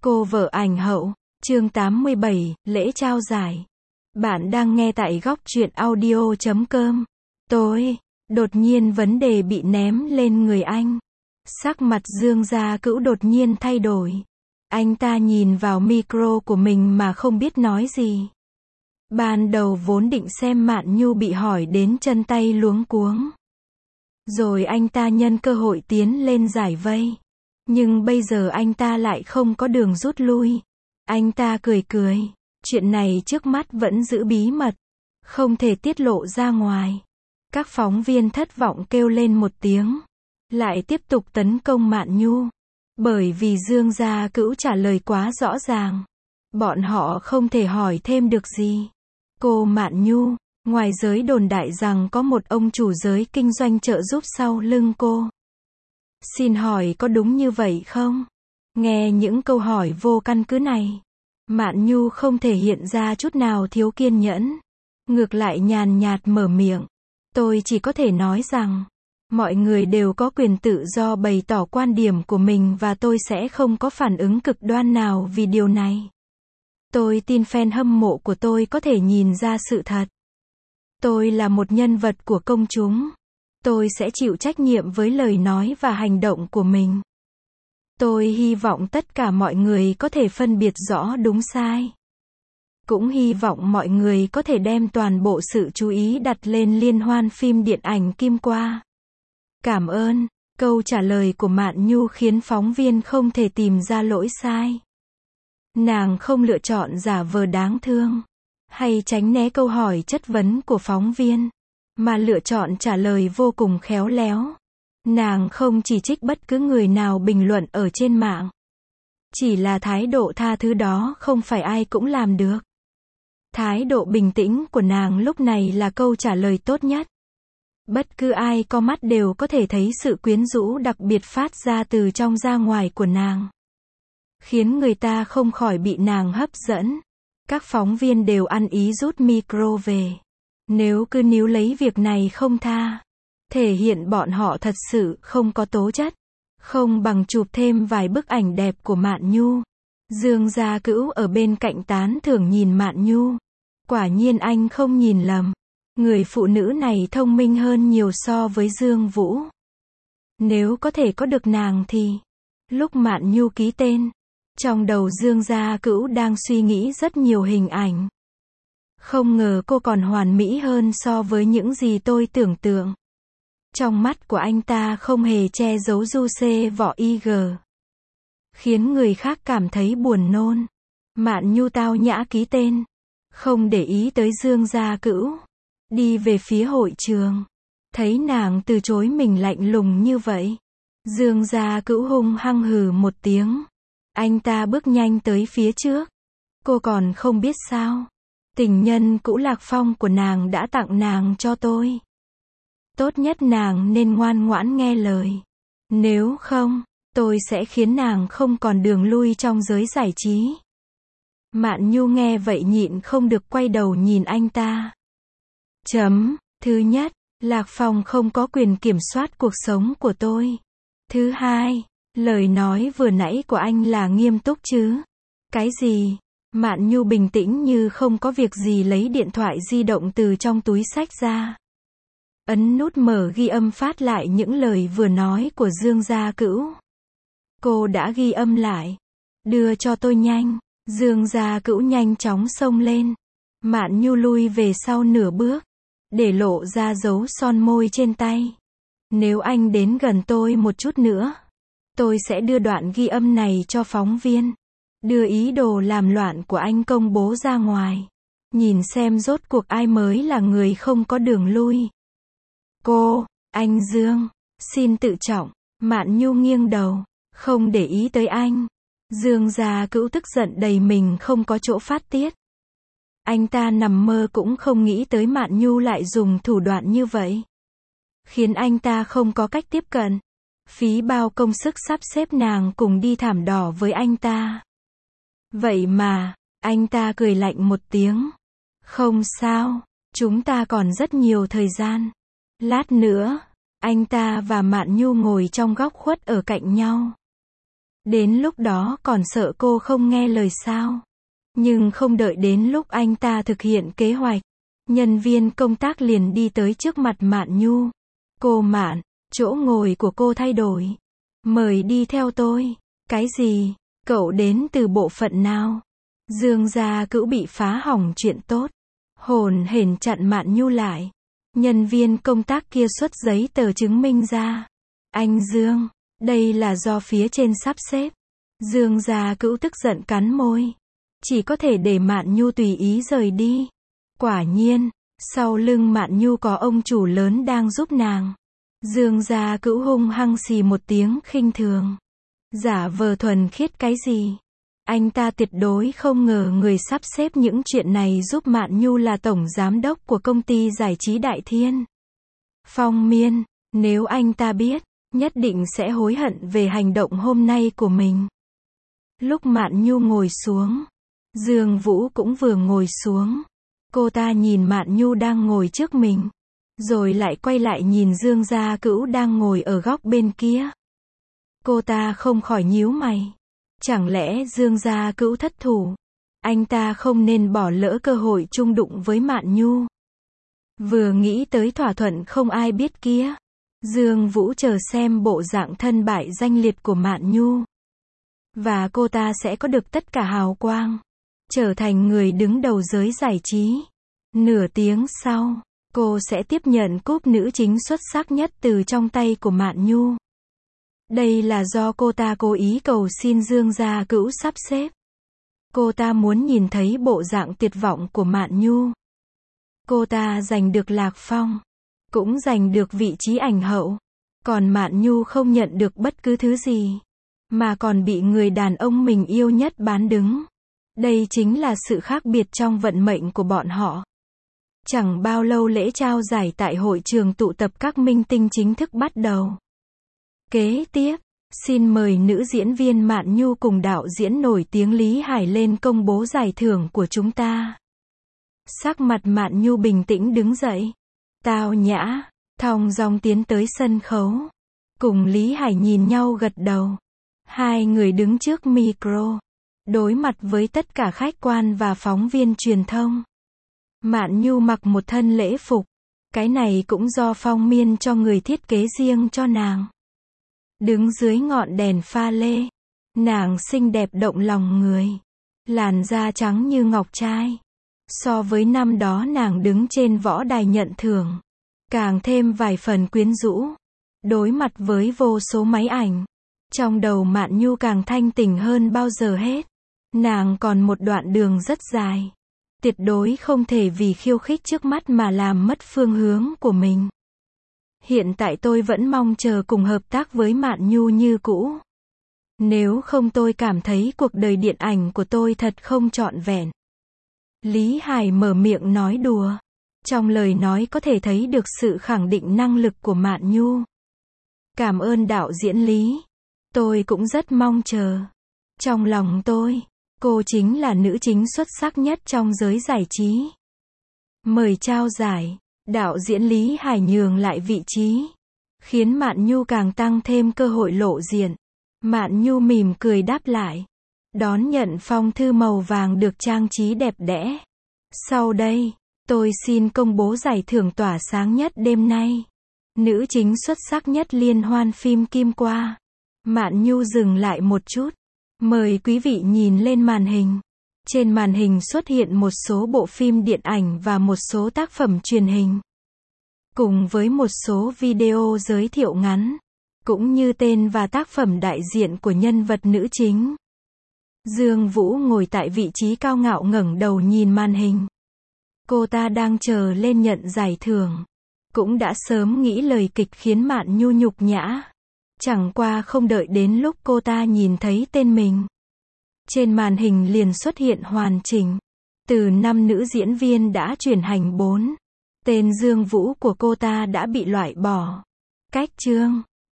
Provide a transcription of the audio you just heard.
Cô vợ ảnh hậu, chương 87, lễ trao giải. Bạn đang nghe tại góc truyện audio.com. Đột nhiên vấn đề bị ném lên người anh. Sắc mặt Dương Gia Cửu đột nhiên thay đổi. Anh ta nhìn vào micro của mình mà không biết nói gì. Ban đầu vốn định xem Mạn Nhu bị hỏi đến chân tay luống cuống. Rồi anh ta nhân cơ hội tiến lên giải vây. Nhưng bây giờ anh ta lại không có đường rút lui. Anh ta cười cười. Chuyện này trước mắt vẫn giữ bí mật. Không thể tiết lộ ra ngoài. Các phóng viên thất vọng kêu lên một tiếng. Lại tiếp tục tấn công Mạn Nhu. Bởi vì Dương Gia Cửu trả lời quá rõ ràng. Bọn họ không thể hỏi thêm được gì. Cô Mạn Nhu, ngoài giới đồn đại rằng có một ông chủ giới kinh doanh trợ giúp sau lưng cô. Xin hỏi có đúng như vậy không? Nghe những câu hỏi vô căn cứ này, Mạn Nhu không thể hiện ra chút nào thiếu kiên nhẫn. Ngược lại nhàn nhạt mở miệng. Tôi chỉ có thể nói rằng, mọi người đều có quyền tự do bày tỏ quan điểm của mình và tôi sẽ không có phản ứng cực đoan nào vì điều này. Tôi tin fan hâm mộ của tôi có thể nhìn ra sự thật. Tôi là một nhân vật của công chúng. Tôi sẽ chịu trách nhiệm với lời nói và hành động của mình. Tôi hy vọng tất cả mọi người có thể phân biệt rõ đúng sai. Cũng hy vọng mọi người có thể đem toàn bộ sự chú ý đặt lên liên hoan phim điện ảnh Kim Qua. Cảm ơn. Câu trả lời của Mạn Nhu khiến phóng viên không thể tìm ra lỗi sai. Nàng không lựa chọn giả vờ đáng thương, hay tránh né câu hỏi chất vấn của phóng viên, mà lựa chọn trả lời vô cùng khéo léo. Nàng không chỉ trích bất cứ người nào bình luận ở trên mạng. Chỉ là thái độ tha thứ đó không phải ai cũng làm được. Thái độ bình tĩnh của nàng lúc này là câu trả lời tốt nhất. Bất cứ ai có mắt đều có thể thấy sự quyến rũ đặc biệt phát ra từ trong ra ngoài của nàng. Khiến người ta không khỏi bị nàng hấp dẫn. Các phóng viên đều ăn ý rút micro về. Nếu cứ níu lấy việc này không tha, thể hiện bọn họ thật sự không có tố chất. Không bằng chụp thêm vài bức ảnh đẹp của Mạn Nhu. Dương Gia Cửu ở bên cạnh tán thưởng nhìn Mạn Nhu. Quả nhiên anh không nhìn lầm. Người phụ nữ này thông minh hơn nhiều so với Dương Vũ. Nếu có thể có được nàng thì... Lúc Mạn Nhu ký tên, trong đầu Dương Gia Cửu đang suy nghĩ rất nhiều hình ảnh. Không ngờ cô còn hoàn mỹ hơn so với những gì tôi tưởng tượng. Trong mắt của anh ta không hề che giấu du xê vỏ IG. Khiến người khác cảm thấy buồn nôn. Mạn Nhu tao nhã ký tên. Không để ý tới Dương Gia Cửu. Đi về phía hội trường. Thấy nàng từ chối mình lạnh lùng như vậy. Dương Gia Cửu hung hăng hừ một tiếng. Anh ta bước nhanh tới phía trước. Cô còn không biết sao. Tình nhân cũ Lạc Phong của nàng đã tặng nàng cho tôi. Tốt nhất nàng nên ngoan ngoãn nghe lời. Nếu không, tôi sẽ khiến nàng không còn đường lui trong giới giải trí. Mạn Nhu nghe vậy nhịn không được quay đầu nhìn anh ta. Thứ nhất, Lạc Phong không có quyền kiểm soát cuộc sống của tôi. Thứ hai, lời nói vừa nãy của anh là nghiêm túc chứ? Cái gì? Mạn Nhu bình tĩnh như không có việc gì lấy điện thoại di động từ trong túi xách ra. Ấn nút mở ghi âm phát lại những lời vừa nói của Dương Gia Cửu. Cô đã ghi âm lại. Đưa cho tôi nhanh. Dương Gia Cửu nhanh chóng xông lên. Mạn Nhu lui về sau nửa bước. Để lộ ra dấu son môi trên tay. Nếu anh đến gần tôi một chút nữa, tôi sẽ đưa đoạn ghi âm này cho phóng viên. Đưa ý đồ làm loạn của anh công bố ra ngoài. Nhìn xem rốt cuộc ai mới là người không có đường lui. Anh Dương, xin tự trọng. Mạn Nhu nghiêng đầu, không để ý tới anh. Dương Gia Cửu tức giận đầy mình không có chỗ phát tiết. Anh ta nằm mơ cũng không nghĩ tới Mạn Nhu lại dùng thủ đoạn như vậy. Khiến anh ta không có cách tiếp cận. Phí bao công sức sắp xếp nàng cùng đi thảm đỏ với anh ta. Vậy mà, anh ta cười lạnh một tiếng. Không sao, chúng ta còn rất nhiều thời gian. Lát nữa, anh ta và Mạn Nhu ngồi trong góc khuất ở cạnh nhau. Đến lúc đó còn sợ cô không nghe lời sao? Nhưng không đợi đến lúc anh ta thực hiện kế hoạch, nhân viên công tác liền đi tới trước mặt Mạn Nhu. Cô Mạn, chỗ ngồi của cô thay đổi. Mời đi theo tôi. Cái gì? Cậu đến từ bộ phận nào? Dương Gia Cữu bị phá hỏng chuyện tốt. Hồn hển chặn Mạn Nhu lại. Nhân viên công tác kia xuất giấy tờ chứng minh ra. Anh Dương, đây là do phía trên sắp xếp. Dương Gia Cữu tức giận cắn môi. Chỉ có thể để Mạn Nhu tùy ý rời đi. Quả nhiên, sau lưng Mạn Nhu có ông chủ lớn đang giúp nàng. Dương Gia Cữu hung hăng xì một tiếng khinh thường. Giả vờ thuần khiết cái gì? Anh ta tuyệt đối không ngờ người sắp xếp những chuyện này giúp Mạn Nhu là tổng giám đốc của công ty giải trí Đại Thiên. Phong Miên, nếu anh ta biết, nhất định sẽ hối hận về hành động hôm nay của mình. Lúc Mạn Nhu ngồi xuống, Dương Vũ cũng vừa ngồi xuống. Cô ta nhìn Mạn Nhu đang ngồi trước mình, rồi lại quay lại nhìn Dương Gia Cữu đang ngồi ở góc bên kia. Cô ta không khỏi nhíu mày. Chẳng lẽ Dương Gia Cữu thất thủ? Anh ta không nên bỏ lỡ cơ hội chung đụng với Mạn Nhu. Vừa nghĩ tới thỏa thuận không ai biết kia, Dương Vũ chờ xem bộ dạng thân bại danh liệt của Mạn Nhu. Và cô ta sẽ có được tất cả hào quang, trở thành người đứng đầu giới giải trí. Nửa tiếng sau, cô sẽ tiếp nhận cúp nữ chính xuất sắc nhất từ trong tay của Mạn Nhu. Đây là do cô ta cố ý cầu xin Dương Gia Cữu sắp xếp. Cô ta muốn nhìn thấy bộ dạng tuyệt vọng của Mạn Nhu. Cô ta giành được Lạc Phong, cũng giành được vị trí ảnh hậu. Còn Mạn Nhu không nhận được bất cứ thứ gì, mà còn bị người đàn ông mình yêu nhất bán đứng. Đây chính là sự khác biệt trong vận mệnh của bọn họ. Chẳng bao lâu lễ trao giải tại hội trường tụ tập các minh tinh chính thức bắt đầu. Kế tiếp, xin mời nữ diễn viên Mạn Nhu cùng đạo diễn nổi tiếng Lý Hải lên công bố giải thưởng của chúng ta. Sắc mặt Mạn Nhu bình tĩnh đứng dậy, tao nhã, thong dong tiến tới sân khấu. Cùng Lý Hải nhìn nhau gật đầu. Hai người đứng trước micro, đối mặt với tất cả khách quan và phóng viên truyền thông. Mạn Nhu mặc một thân lễ phục. Cái này cũng do Phong Miên cho người thiết kế riêng cho nàng. Đứng dưới ngọn đèn pha lê, nàng xinh đẹp động lòng người. Làn da trắng như ngọc trai. So với năm đó nàng đứng trên võ đài nhận thưởng, càng thêm vài phần quyến rũ. Đối mặt với vô số máy ảnh, trong đầu Mạn Nhu càng thanh tỉnh hơn bao giờ hết. Nàng còn một đoạn đường rất dài. Tuyệt đối không thể vì khiêu khích trước mắt mà làm mất phương hướng của mình. Hiện tại tôi vẫn mong chờ cùng hợp tác với Mạn Nhu như cũ. Nếu không tôi cảm thấy cuộc đời điện ảnh của tôi thật không trọn vẹn. Lý Hải mở miệng nói đùa. Trong lời nói có thể thấy được sự khẳng định năng lực của Mạn Nhu. Cảm ơn đạo diễn Lý. Tôi cũng rất mong chờ. Trong lòng tôi, cô chính là nữ chính xuất sắc nhất trong giới giải trí. Mời trao giải. Đạo diễn Lý Hải nhường lại vị trí, khiến Mạn Nhu càng tăng thêm cơ hội lộ diện. Mạn Nhu mỉm cười đáp lại, đón nhận phong thư màu vàng được trang trí đẹp đẽ. Sau đây, tôi xin công bố giải thưởng tỏa sáng nhất đêm nay. Nữ chính xuất sắc nhất liên hoan phim Kim Qua. Mạn Nhu dừng lại một chút. Mời quý vị nhìn lên màn hình. Trên màn hình xuất hiện một số bộ phim điện ảnh và một số tác phẩm truyền hình. Cùng với một số video giới thiệu ngắn, cũng như tên và tác phẩm đại diện của nhân vật nữ chính. Dương Vũ ngồi tại vị trí cao ngạo ngẩng đầu nhìn màn hình. Cô ta đang chờ lên nhận giải thưởng. Cũng đã sớm nghĩ lời kịch khiến Mạn Nhu nhục nhã. Chẳng qua không đợi đến lúc cô ta nhìn thấy tên mình. Trên màn hình liền xuất hiện hoàn chỉnh. Từ 5 nữ diễn viên đã chuyển hành 4. Tên Dương Vũ của cô ta đã bị loại bỏ. Cách chương